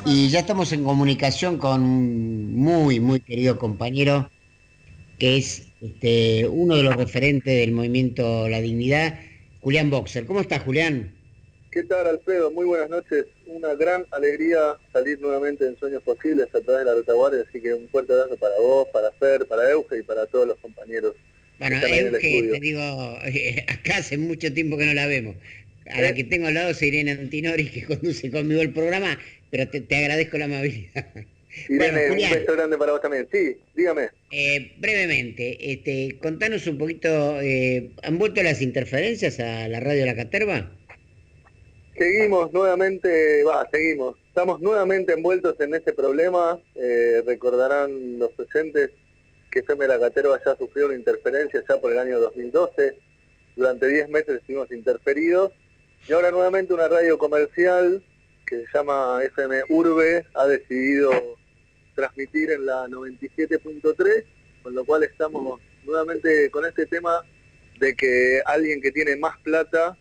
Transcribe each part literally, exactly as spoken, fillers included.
Y ya estamos en comunicación con un muy, muy querido compañero, que es este, uno de los referentes del movimiento La Dignidad, Julián Boxer. ¿Cómo estás, Julián? ¿Qué tal, Alfredo? Muy buenas noches. Una gran alegría salir nuevamente en Sueños Posibles a través de la retaguardia, así que un fuerte abrazo para vos, para Fer, para Euge y para todos los compañeros que Bueno, están ahí en el Euge, te estudio. digo, acá hace mucho tiempo que no la vemos. A la Eh, que tengo al lado es Irene Antinori, que conduce conmigo el programa, pero te, te agradezco la amabilidad. Bueno, Irene, un Julián, beso grande para vos también. Sí, dígame. eh, brevemente, este, contanos un poquito, eh, ¿han vuelto las interferencias a la radio de la Caterva? Seguimos nuevamente, va, seguimos. Estamos nuevamente envueltos en este problema. Eh, recordarán los presentes que F M La Caterva ya sufrió una interferencia ya por el año dos mil doce. Durante diez meses estuvimos interferidos. Y ahora nuevamente una radio comercial que se llama F M Urbe ha decidido transmitir en la noventa y siete punto tres, con lo cual estamos nuevamente con este tema de que alguien que tiene más plata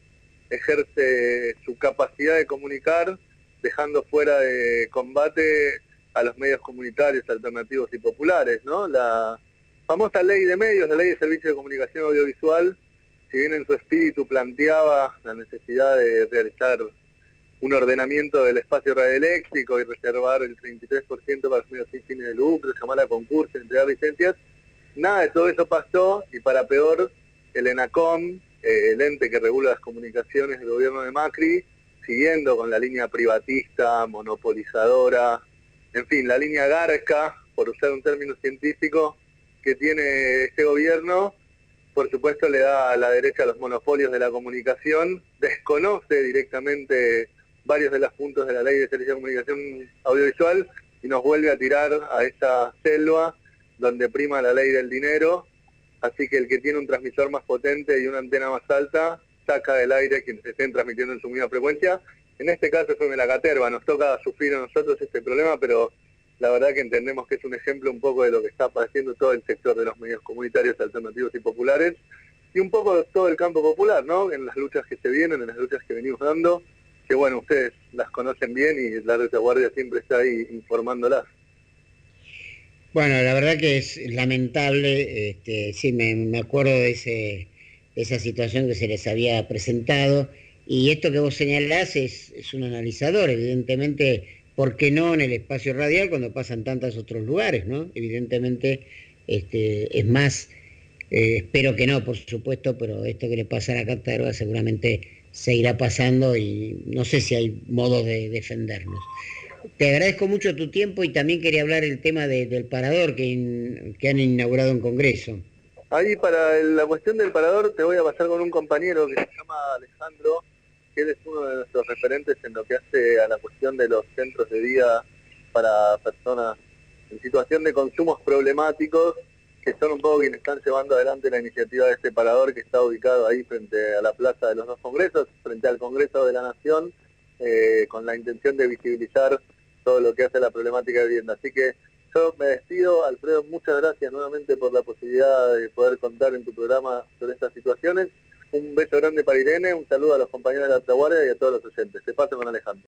ejerce su capacidad de comunicar, dejando fuera de combate a los medios comunitarios, alternativos y populares, ¿no? La famosa ley de medios, la ley de servicio de comunicación audiovisual, si bien en su espíritu planteaba la necesidad de realizar un ordenamiento del espacio radioeléctrico y reservar el treinta y tres por ciento para los medios sin fines de lucro, llamar a concurso, entregar licencias, nada de todo eso pasó y para peor, el ENACOM, eh, el ente que regula las comunicaciones del gobierno de Macri, siguiendo con la línea privatista, monopolizadora, en fin, la línea Garca, por usar un término científico, que tiene este gobierno, por supuesto le da a la derecha a los monopolios de la comunicación, desconoce directamente varios de los puntos de la ley de servicio de comunicación audiovisual y nos vuelve a tirar a esta selva donde prima la ley del dinero, así que el que tiene un transmisor más potente y una antena más alta saca del aire a quienes estén transmitiendo en su misma frecuencia. En este caso fue la Caterva, nos toca sufrir a nosotros este problema, pero la verdad que entendemos que es un ejemplo un poco de lo que está padeciendo todo el sector de los medios comunitarios, alternativos y populares, y un poco de todo el campo popular, ¿no? En las luchas que se vienen, en las luchas que venimos dando, que bueno, ustedes las conocen bien y la retaguardia siempre está ahí informándolas. Bueno, la verdad que es lamentable, este, sí, me, me acuerdo de, ese, de esa situación que se les había presentado, y esto que vos señalás es, es un analizador, evidentemente, ¿por qué no en el espacio radial cuando pasan tantos otros lugares, ¿no? Evidentemente, este, es más, eh, espero que no, por supuesto, pero esto que le pasa a la Caterva seguramente seguirá pasando y no sé si hay modo de defendernos. Te agradezco mucho tu tiempo y también quería hablar el tema de, del parador que, in, que han inaugurado en Congreso. Ahí para la cuestión del parador te voy a pasar con un compañero que se llama Alejandro, que él es uno de nuestros referentes en lo que hace a la cuestión de los centros de día para personas en situación de consumos problemáticos, que son un poco quienes están llevando adelante la iniciativa de este parador que está ubicado ahí frente a la Plaza de los Dos Congresos, frente al Congreso de la Nación, eh, con la intención de visibilizar todo lo que hace la problemática de vivienda. Así que yo me despido, Alfredo, muchas gracias nuevamente por la posibilidad de poder contar en tu programa sobre estas situaciones. Un beso grande para Irene, un saludo a los compañeros de la Retaguardia y a todos los oyentes. Te paso con Alejandro.